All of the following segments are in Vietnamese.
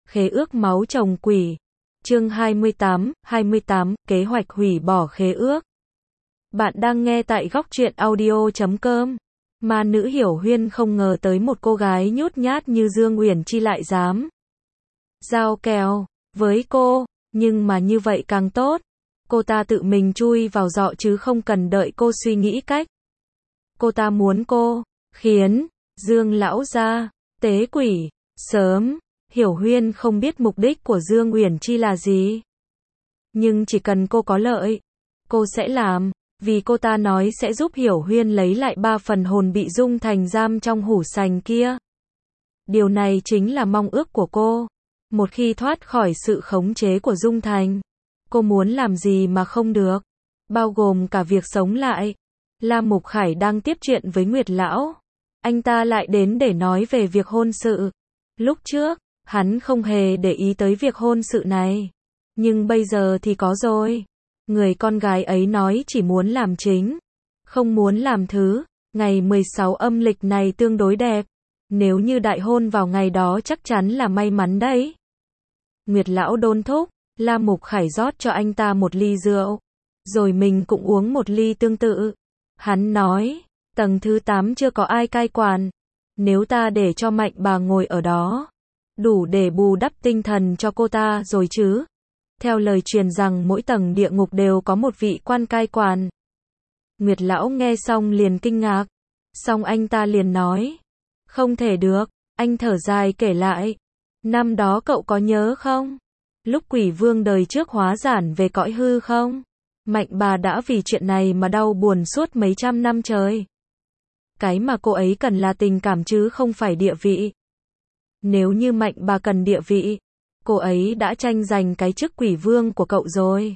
Khế ước máu chồng quỷ. Chương 28, kế hoạch hủy bỏ khế ước. Bạn đang nghe tại góc truyện audio.com. Ma nữ Hiểu Huyên không ngờ tới một cô gái nhút nhát như Dương Uyển Chi lại dám giao kèo với cô, nhưng mà như vậy càng tốt. Cô ta tự mình chui vào giọ chứ không cần đợi cô suy nghĩ cách. Cô ta muốn cô khiến Dương lão gia tế quỷ sớm. Hiểu Huyên không biết mục đích của Dương Uyển Chi là gì, nhưng chỉ cần cô có lợi, cô sẽ làm, vì cô ta nói sẽ giúp Hiểu Huyên lấy lại 3 phần hồn bị Dung Thành giam trong hủ sành kia. Điều này chính là mong ước của cô. Một khi thoát khỏi sự khống chế của Dung Thành, cô muốn làm gì mà không được, bao gồm cả việc sống lại. La Mục Khải đang tiếp chuyện với Nguyệt Lão. Anh ta lại đến để nói về việc hôn sự. Lúc trước, hắn không hề để ý tới việc hôn sự này. Nhưng bây giờ thì có rồi. Người con gái ấy nói chỉ muốn làm chính, không muốn làm thứ. Ngày 16 âm lịch này tương đối đẹp. Nếu như đại hôn vào ngày đó chắc chắn là may mắn đấy. Nguyệt Lão đôn thúc, La Mục Khải rót cho anh ta một ly rượu. Rồi mình cũng uống một ly tương tự. Hắn nói, tầng thứ 8 chưa có ai cai quản. Nếu ta để cho Mạnh bà ngồi ở đó, đủ để bù đắp tinh thần cho cô ta rồi chứ. Theo lời truyền rằng mỗi tầng địa ngục đều có một vị quan cai quản. Nguyệt Lão nghe xong liền kinh ngạc. Xong anh ta liền nói, không thể được. Anh thở dài kể lại, năm đó cậu có nhớ không? Lúc quỷ vương đời trước hóa giản về cõi hư không? Mạnh bà đã vì chuyện này mà đau buồn suốt mấy trăm năm trời. Cái mà cô ấy cần là tình cảm chứ không phải địa vị. Nếu như Mạnh bà cần địa vị, cô ấy đã tranh giành cái chức quỷ vương của cậu rồi.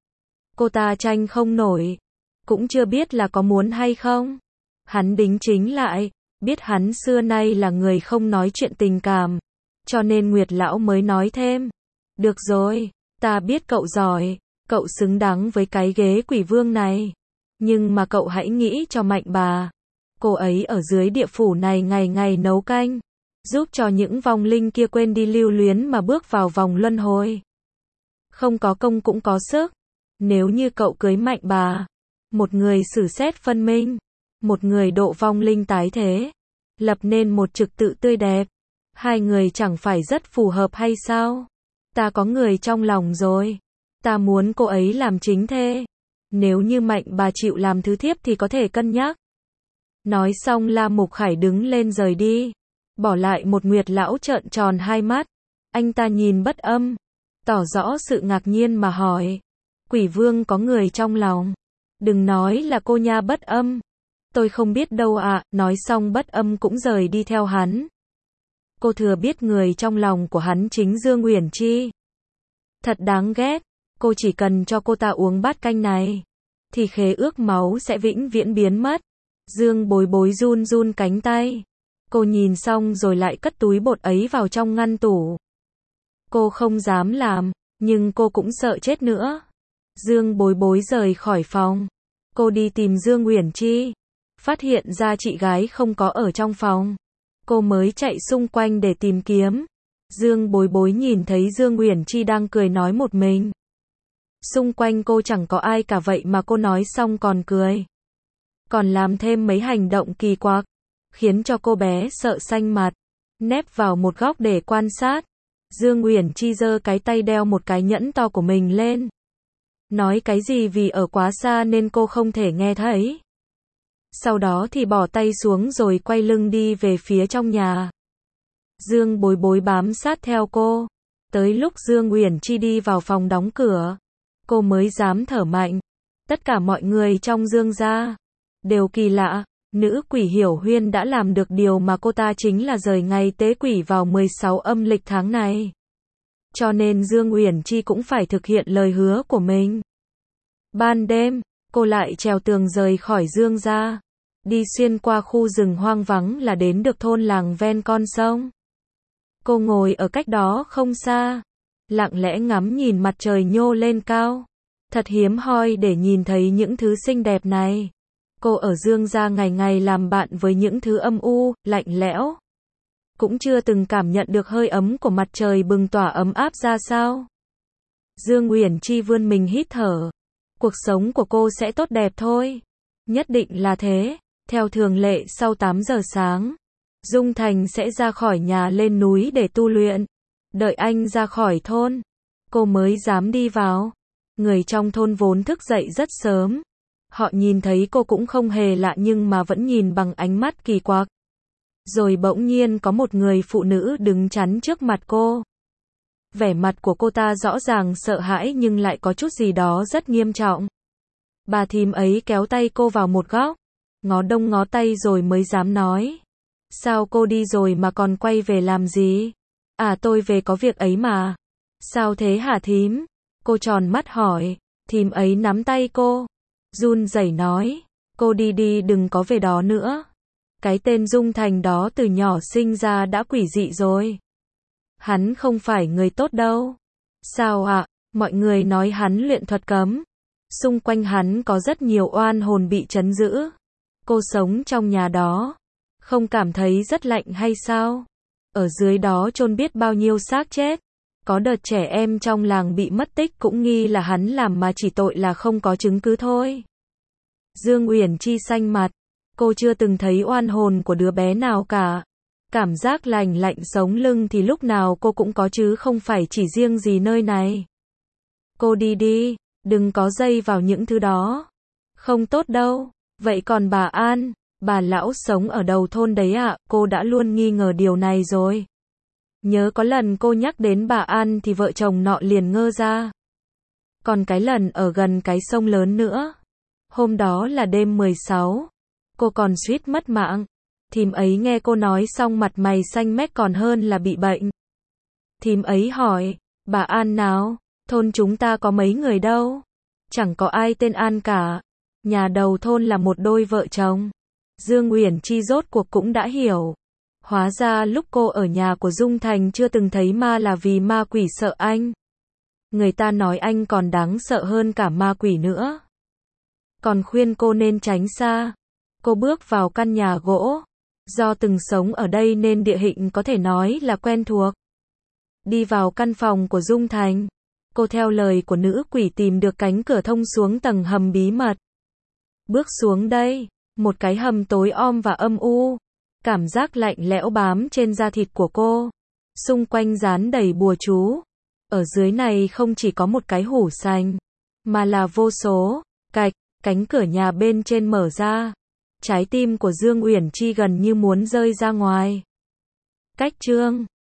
Cô ta tranh không nổi, cũng chưa biết là có muốn hay không. Hắn đính chính lại, biết hắn xưa nay là người không nói chuyện tình cảm, cho nên Nguyệt Lão mới nói thêm, được rồi, ta biết cậu giỏi, cậu xứng đáng với cái ghế quỷ vương này. Nhưng mà cậu hãy nghĩ cho Mạnh bà. Cô ấy ở dưới địa phủ này ngày ngày nấu canh, giúp cho những vong linh kia quên đi lưu luyến mà bước vào vòng luân hồi. Không có công cũng có sức. Nếu như cậu cưới Mạnh bà, một người xử xét phân minh, một người độ vong linh tái thế, lập nên một trật tự tươi đẹp, hai người chẳng phải rất phù hợp hay sao? Ta có người trong lòng rồi. Ta muốn cô ấy làm chính thê. Nếu như Mạnh bà chịu làm thứ thiếp thì có thể cân nhắc. Nói xong La Mục Khải đứng lên rời đi, bỏ lại một Nguyệt Lão trợn tròn hai mắt. Anh ta nhìn Bất Âm, tỏ rõ sự ngạc nhiên mà hỏi, quỷ vương có người trong lòng? Đừng nói là cô nha Bất Âm. Tôi không biết đâu ạ. Nói xong Bất Âm cũng rời đi theo hắn. Cô thừa biết người trong lòng của hắn chính Dương Uyển Chi. Thật đáng ghét. Cô chỉ cần cho cô ta uống bát canh này, thì khế ước máu sẽ vĩnh viễn biến mất. Dương Bối Bối run run cánh tay. Cô nhìn xong rồi lại cất túi bột ấy vào trong ngăn tủ. Cô không dám làm, nhưng cô cũng sợ chết nữa. Dương Bối Bối rời khỏi phòng. Cô đi tìm Dương Uyển Chi. Phát hiện ra chị gái không có ở trong phòng. Cô mới chạy xung quanh để tìm kiếm. Dương Bối Bối nhìn thấy Dương Uyển Chi đang cười nói một mình. Xung quanh cô chẳng có ai cả vậy mà cô nói xong còn cười. Còn làm thêm mấy hành động kỳ quặc, khiến cho cô bé sợ xanh mặt, nép vào một góc để quan sát. Dương Uyển Chi giơ cái tay đeo một cái nhẫn to của mình lên. Nói cái gì vì ở quá xa nên cô không thể nghe thấy. Sau đó thì bỏ tay xuống rồi quay lưng đi về phía trong nhà. Dương Bối Bối bám sát theo cô. Tới lúc Dương Uyển Chi đi vào phòng đóng cửa, cô mới dám thở mạnh. Tất cả mọi người trong Dương gia đều kỳ lạ. Nữ quỷ Hiểu Huyên đã làm được điều mà cô ta chính là rời ngày tế quỷ vào 16 âm lịch tháng này. Cho nên Dương Uyển Chi cũng phải thực hiện lời hứa của mình. Ban đêm, cô lại trèo tường rời khỏi Dương gia. Đi xuyên qua khu rừng hoang vắng là đến được thôn làng ven con sông. Cô ngồi ở cách đó không xa, lặng lẽ ngắm nhìn mặt trời nhô lên cao. Thật hiếm hoi để nhìn thấy những thứ xinh đẹp này. Cô ở Dương gia ngày ngày làm bạn với những thứ âm u, lạnh lẽo. cũng chưa từng cảm nhận được hơi ấm của mặt trời bừng tỏa ấm áp ra sao. Dương Uyển Chi vươn mình hít thở. Cuộc sống của cô sẽ tốt đẹp thôi. Nhất định là thế. Theo thường lệ sau 8 giờ sáng, Dung Thành sẽ ra khỏi nhà lên núi để tu luyện. Đợi anh ra khỏi thôn, cô mới dám đi vào. Người trong thôn vốn thức dậy rất sớm. Họ nhìn thấy cô cũng không hề lạ nhưng mà vẫn nhìn bằng ánh mắt kỳ quặc. Rồi bỗng nhiên có một người phụ nữ đứng chắn trước mặt cô. Vẻ mặt của cô ta rõ ràng sợ hãi nhưng lại có chút gì đó rất nghiêm trọng. Bà thím ấy kéo tay cô vào một góc, ngó đông ngó tây rồi mới dám nói. Sao cô đi rồi mà còn quay về làm gì? À tôi về có việc ấy mà. Sao thế hả thím? Cô tròn mắt hỏi. Thím ấy nắm tay cô, run rẩy nói. Cô đi đi đừng có về đó nữa. Cái tên Dung Thành đó từ nhỏ sinh ra đã quỷ dị rồi. Hắn không phải người tốt đâu. Sao ạ? Mọi người nói hắn luyện thuật cấm. Xung quanh hắn có rất nhiều oan hồn bị trấn giữ. Cô sống trong nhà đó, không cảm thấy rất lạnh hay sao? Ở dưới đó chôn biết bao nhiêu xác chết. Có đợt trẻ em trong làng bị mất tích cũng nghi là hắn làm mà chỉ tội là không có chứng cứ thôi. Dương Uyển Chi xanh mặt. Cô chưa từng thấy oan hồn của đứa bé nào cả. Cảm giác lạnh lạnh sống lưng thì lúc nào cô cũng có chứ không phải chỉ riêng gì nơi này. Cô đi đi, đừng có dây vào những thứ đó. Không tốt đâu. Vậy còn bà An, bà lão sống ở đầu thôn đấy ạ, cô đã luôn nghi ngờ điều này rồi. Nhớ có lần cô nhắc đến bà An thì vợ chồng nọ liền ngơ ra. Còn cái lần ở gần cái sông lớn nữa. Hôm đó là đêm 16. Cô còn suýt mất mạng. Thím ấy nghe cô nói xong mặt mày xanh mét còn hơn là bị bệnh. Thím ấy hỏi, bà An nào? Thôn chúng ta có mấy người đâu? Chẳng có ai tên An cả. Nhà đầu thôn là một đôi vợ chồng. Dương Uyển Chi rốt cuộc cũng đã hiểu. Hóa ra lúc cô ở nhà của Dung Thành chưa từng thấy ma là vì ma quỷ sợ anh. Người ta nói anh còn đáng sợ hơn cả ma quỷ nữa. Còn khuyên cô nên tránh xa. Cô bước vào căn nhà gỗ. Do từng sống ở đây nên địa hình có thể nói là quen thuộc. Đi vào căn phòng của Dung Thành. Cô theo lời của nữ quỷ tìm được cánh cửa thông xuống tầng hầm bí mật. Bước xuống đây, một cái hầm tối om và âm u. Cảm giác lạnh lẽo bám trên da thịt của cô. Xung quanh dán đầy bùa chú. Ở dưới này không chỉ có một cái hủ sành, mà là vô số. Cạch, cánh cửa nhà bên trên mở ra. Trái tim của Dương Uyển Chi gần như muốn rơi ra ngoài. Cách chương